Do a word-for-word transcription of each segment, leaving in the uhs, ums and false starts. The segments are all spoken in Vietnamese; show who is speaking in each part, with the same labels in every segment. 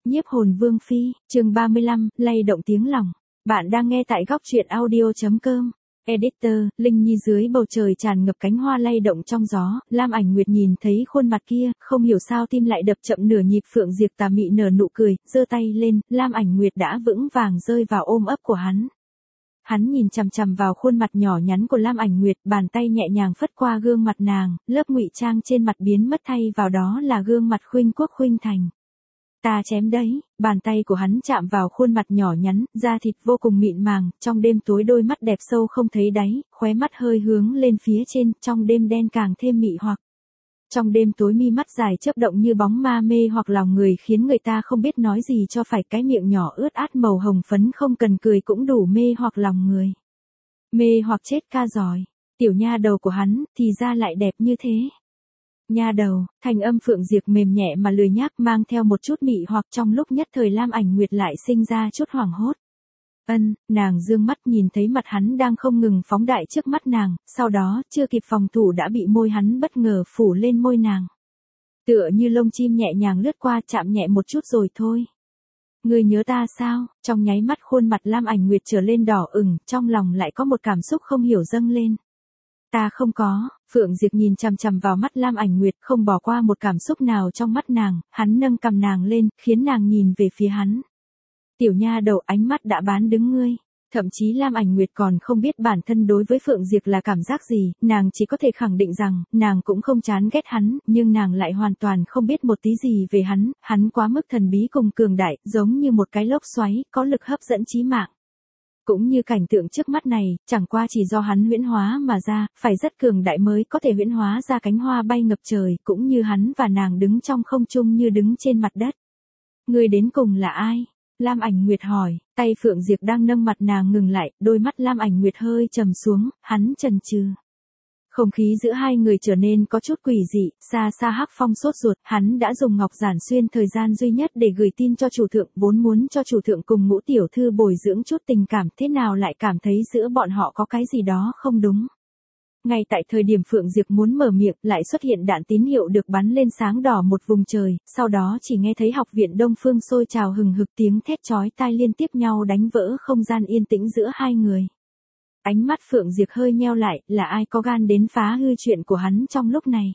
Speaker 1: Nhiếp hồn vương phi, chương ba mươi lăm, lay động tiếng lòng. Bạn đang nghe tại góc truyện audio chấm com. Editor, Linh Nhi dưới bầu trời tràn ngập cánh hoa lay động trong gió, Lam Ảnh Nguyệt nhìn thấy khuôn mặt kia, không hiểu sao tim lại đập chậm nửa nhịp. Phượng Diệp tà mị nở nụ cười, giơ tay lên, Lam Ảnh Nguyệt đã vững vàng rơi vào ôm ấp của hắn. Hắn nhìn chằm chằm vào khuôn mặt nhỏ nhắn của Lam Ảnh Nguyệt, bàn tay nhẹ nhàng phất qua gương mặt nàng, lớp ngụy trang trên mặt biến mất thay vào đó là gương mặt khuynh quốc khuynh thành. Ta chém đấy, bàn tay của hắn chạm vào khuôn mặt nhỏ nhắn, da thịt vô cùng mịn màng, trong đêm tối đôi mắt đẹp sâu không thấy đáy, khóe mắt hơi hướng lên phía trên, trong đêm đen càng thêm mị hoặc. Trong đêm tối mi mắt dài chớp động như bóng ma mê hoặc lòng người khiến người ta không biết nói gì cho phải, cái miệng nhỏ ướt át màu hồng phấn không cần cười cũng đủ mê hoặc lòng người. Mê hoặc chết ca giỏi, tiểu nha đầu của hắn thì ra lại đẹp như thế. Nha đầu, thành âm Phượng Diệp mềm nhẹ mà lười nhác mang theo một chút mị hoặc, trong lúc nhất thời Lam Ảnh Nguyệt lại sinh ra chút hoảng hốt. Ân, nàng dương mắt nhìn thấy mặt hắn đang không ngừng phóng đại trước mắt nàng, sau đó chưa kịp phòng thủ đã bị môi hắn bất ngờ phủ lên môi nàng. Tựa như lông chim nhẹ nhàng lướt qua, chạm nhẹ một chút rồi thôi. Ngươi nhớ ta sao? Trong nháy mắt khuôn mặt Lam Ảnh Nguyệt trở lên đỏ ửng, trong lòng lại có một cảm xúc không hiểu dâng lên. Ta không có. Phượng Diệp nhìn chằm chằm vào mắt Lam Ảnh Nguyệt, không bỏ qua một cảm xúc nào trong mắt nàng. Hắn nâng cằm nàng lên, khiến nàng nhìn về phía hắn. Tiểu nha đầu, ánh mắt đã bán đứng ngươi. Thậm chí Lam Ảnh Nguyệt còn không biết bản thân đối với Phượng Diệp là cảm giác gì, nàng chỉ có thể khẳng định rằng, nàng cũng không chán ghét hắn, nhưng nàng lại hoàn toàn không biết một tí gì về hắn, hắn quá mức thần bí cùng cường đại, giống như một cái lốc xoáy, có lực hấp dẫn chí mạng. Cũng như cảnh tượng trước mắt này, chẳng qua chỉ do hắn huyễn hóa mà ra, phải rất cường đại mới có thể huyễn hóa ra cánh hoa bay ngập trời, cũng như hắn và nàng đứng trong không trung như đứng trên mặt đất. Người đến cùng là ai? Lam Ảnh Nguyệt hỏi, tay Phượng Diệp đang nâng mặt nàng ngừng lại, đôi mắt Lam Ảnh Nguyệt hơi trầm xuống, hắn chần chừ. Không khí giữa hai người trở nên có chút quỷ dị, xa xa Hắc Phong sốt ruột, hắn đã dùng ngọc giản xuyên thời gian duy nhất để gửi tin cho chủ thượng, vốn muốn cho chủ thượng cùng Ngũ tiểu thư bồi dưỡng chút tình cảm, thế nào lại cảm thấy giữa bọn họ có cái gì đó không đúng. Ngay tại thời điểm Phượng Diệp muốn mở miệng, lại xuất hiện đạn tín hiệu được bắn lên sáng đỏ một vùng trời, sau đó chỉ nghe thấy học viện Đông Phương sôi trào hừng hực, tiếng thét chói tai liên tiếp nhau đánh vỡ không gian yên tĩnh giữa hai người. Ánh mắt Phượng Diệp hơi nheo lại, là ai có gan đến phá hư chuyện của hắn trong lúc này.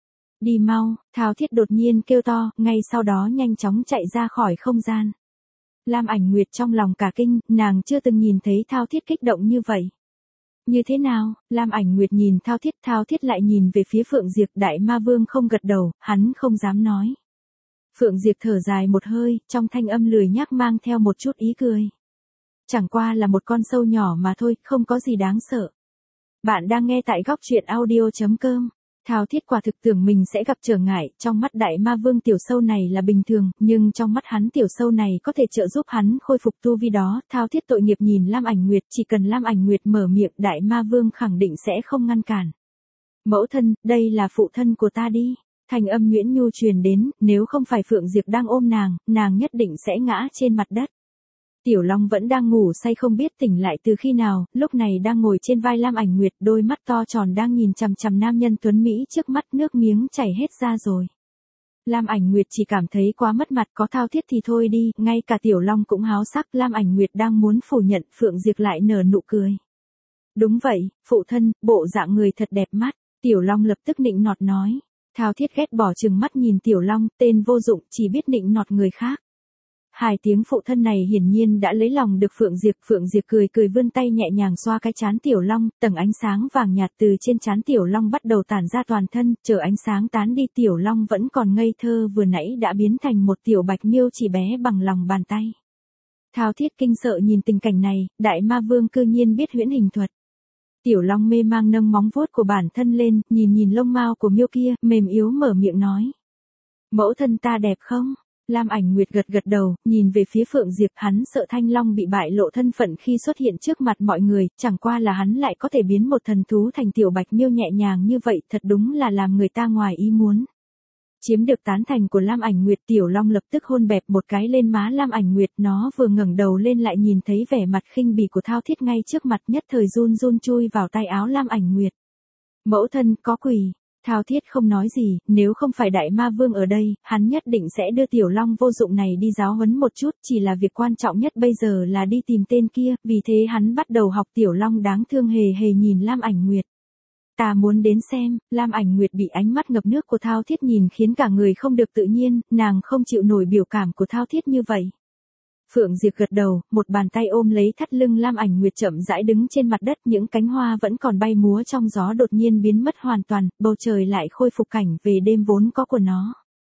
Speaker 1: Đi mau, Thao Thiết đột nhiên kêu to, ngay sau đó nhanh chóng chạy ra khỏi không gian. Lam Ảnh Nguyệt trong lòng cả kinh, nàng chưa từng nhìn thấy Thao Thiết kích động như vậy. Như thế nào? Lam Ảnh Nguyệt nhìn Thao Thiết, Thao Thiết lại nhìn về phía Phượng Diệp, Đại Ma Vương không gật đầu, hắn không dám nói. Phượng Diệp thở dài một hơi, trong thanh âm lười nhác mang theo một chút ý cười. Chẳng qua là một con sâu nhỏ mà thôi, không có gì đáng sợ. Bạn đang nghe tại góc truyện audio chấm com. Thao Thiết quả thực tưởng mình sẽ gặp trở ngại, trong mắt Đại Ma Vương tiểu sâu này là bình thường, nhưng trong mắt hắn tiểu sâu này có thể trợ giúp hắn khôi phục tu vi đó. Thao Thiết tội nghiệp nhìn Lam Ảnh Nguyệt, chỉ cần Lam Ảnh Nguyệt mở miệng, Đại Ma Vương khẳng định sẽ không ngăn cản. Mẫu thân, đây là phụ thân của ta đi. Thành âm nhuyễn nhu truyền đến, nếu không phải Phượng Diệp đang ôm nàng, nàng nhất định sẽ ngã trên mặt đất. Tiểu Long vẫn đang ngủ say không biết tỉnh lại từ khi nào, lúc này đang ngồi trên vai Lam Ảnh Nguyệt, đôi mắt to tròn đang nhìn chằm chằm nam nhân tuấn Mỹ trước mắt, nước miếng chảy hết ra rồi. Lam Ảnh Nguyệt chỉ cảm thấy quá mất mặt, có Thao Thiết thì thôi đi, ngay cả Tiểu Long cũng háo sắc. Lam Ảnh Nguyệt đang muốn phủ nhận, Phượng Diệp lại nở nụ cười. Đúng vậy, phụ thân, bộ dạng người thật đẹp mắt, Tiểu Long lập tức nịnh nọt nói. Thao Thiết ghét bỏ trừng mắt nhìn Tiểu Long, tên vô dụng, chỉ biết nịnh nọt người khác. Hai tiếng phụ thân này hiển nhiên đã lấy lòng được Phượng Diệp, Phượng Diệp cười cười vươn tay nhẹ nhàng xoa cái trán Tiểu Long, tầng ánh sáng vàng nhạt từ trên trán Tiểu Long bắt đầu tản ra toàn thân, chờ ánh sáng tán đi Tiểu Long vẫn còn ngây thơ vừa nãy đã biến thành một tiểu bạch miêu chỉ bé bằng lòng bàn tay. Thao Thiết kinh sợ nhìn tình cảnh này, Đại Ma Vương cư nhiên biết huyễn hình thuật. Tiểu Long mê mang nâng móng vuốt của bản thân lên, nhìn nhìn lông mao của miêu kia, mềm yếu mở miệng nói. Mẫu thân ta đẹp không? Lam Ảnh Nguyệt gật gật đầu, nhìn về phía Phượng Diệp, hắn sợ Thanh Long bị bại lộ thân phận khi xuất hiện trước mặt mọi người, chẳng qua là hắn lại có thể biến một thần thú thành tiểu bạch miêu nhẹ nhàng như vậy, thật đúng là làm người ta ngoài ý muốn. Chiếm được tán thành của Lam Ảnh Nguyệt, Tiểu Long lập tức hôn bẹp một cái lên má Lam Ảnh Nguyệt, nó vừa ngẩng đầu lên lại nhìn thấy vẻ mặt khinh bỉ của Thao Thiết ngay trước mặt, nhất thời run run chui vào tay áo Lam Ảnh Nguyệt. Mẫu thân, có quỷ. Thao Thiết không nói gì, nếu không phải đại ma vương ở đây, hắn nhất định sẽ đưa tiểu long vô dụng này đi giáo huấn một chút, chỉ là việc quan trọng nhất bây giờ là đi tìm tên kia, vì thế hắn bắt đầu học tiểu long đáng thương hề hề nhìn Lam Ảnh Nguyệt. Ta muốn đến xem. Lam Ảnh Nguyệt bị ánh mắt ngập nước của Thao Thiết nhìn khiến cả người không được tự nhiên, nàng không chịu nổi biểu cảm của Thao Thiết như vậy. Phượng Diệp gật đầu, một bàn tay ôm lấy thắt lưng Lam Ảnh Nguyệt chậm rãi đứng trên mặt đất, những cánh hoa vẫn còn bay múa trong gió đột nhiên biến mất hoàn toàn, bầu trời lại khôi phục cảnh về đêm vốn có của nó.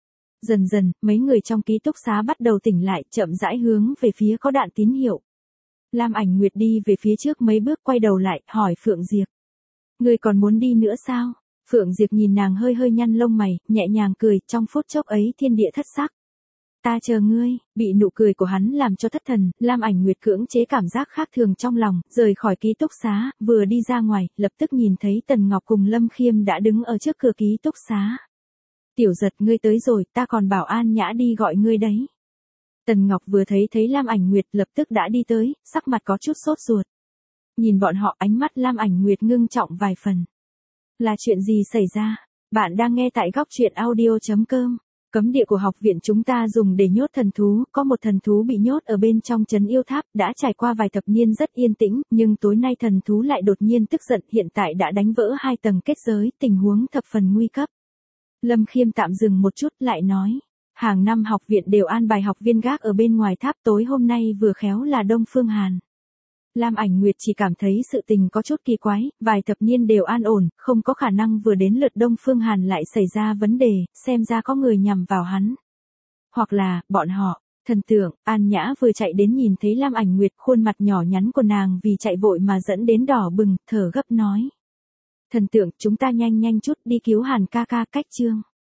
Speaker 1: Dần dần, mấy người trong ký túc xá bắt đầu tỉnh lại, chậm rãi hướng về phía có đạn tín hiệu. Lam Ảnh Nguyệt đi về phía trước mấy bước quay đầu lại, hỏi Phượng Diệp. Ngươi còn muốn đi nữa sao? Phượng Diệp nhìn nàng hơi hơi nhăn lông mày, nhẹ nhàng cười, trong phút chốc ấy thiên địa thất sắc. Ta chờ ngươi. Bị nụ cười của hắn làm cho thất thần, Lam Ảnh Nguyệt cưỡng chế cảm giác khác thường trong lòng, rời khỏi ký túc xá, vừa đi ra ngoài, lập tức nhìn thấy Tần Ngọc cùng Lâm Khiêm đã đứng ở trước cửa ký túc xá. Tiểu Giật, ngươi tới rồi, ta còn bảo An Nhã đi gọi ngươi đấy. Tần Ngọc vừa thấy thấy Lam Ảnh Nguyệt lập tức đã đi tới, sắc mặt có chút sốt ruột. Nhìn bọn họ, ánh mắt Lam Ảnh Nguyệt ngưng trọng vài phần. Là chuyện gì xảy ra? Bạn đang nghe tại góc truyện audio chấm com. Cấm địa của học viện chúng ta dùng để nhốt thần thú, có một thần thú bị nhốt ở bên trong trấn yêu tháp, đã trải qua vài thập niên rất yên tĩnh, nhưng tối nay thần thú lại đột nhiên tức giận, hiện tại đã đánh vỡ hai tầng kết giới, tình huống thập phần nguy cấp. Lâm Khiêm tạm dừng một chút, lại nói, hàng năm học viện đều an bài học viên gác ở bên ngoài tháp, tối hôm nay vừa khéo là Đông Phương Hàn. Lam Ảnh Nguyệt chỉ cảm thấy sự tình có chút kỳ quái, vài thập niên đều an ổn, không có khả năng vừa đến lượt Đông Phương Hàn lại xảy ra vấn đề, xem ra có người nhằm vào hắn. Hoặc là, bọn họ. Thần tượng, An Nhã vừa chạy đến nhìn thấy Lam Ảnh Nguyệt, khuôn mặt nhỏ nhắn của nàng vì chạy vội mà dẫn đến đỏ bừng, thở gấp nói. Thần tượng, chúng ta nhanh nhanh chút đi cứu Hàn ca ca, cách chương.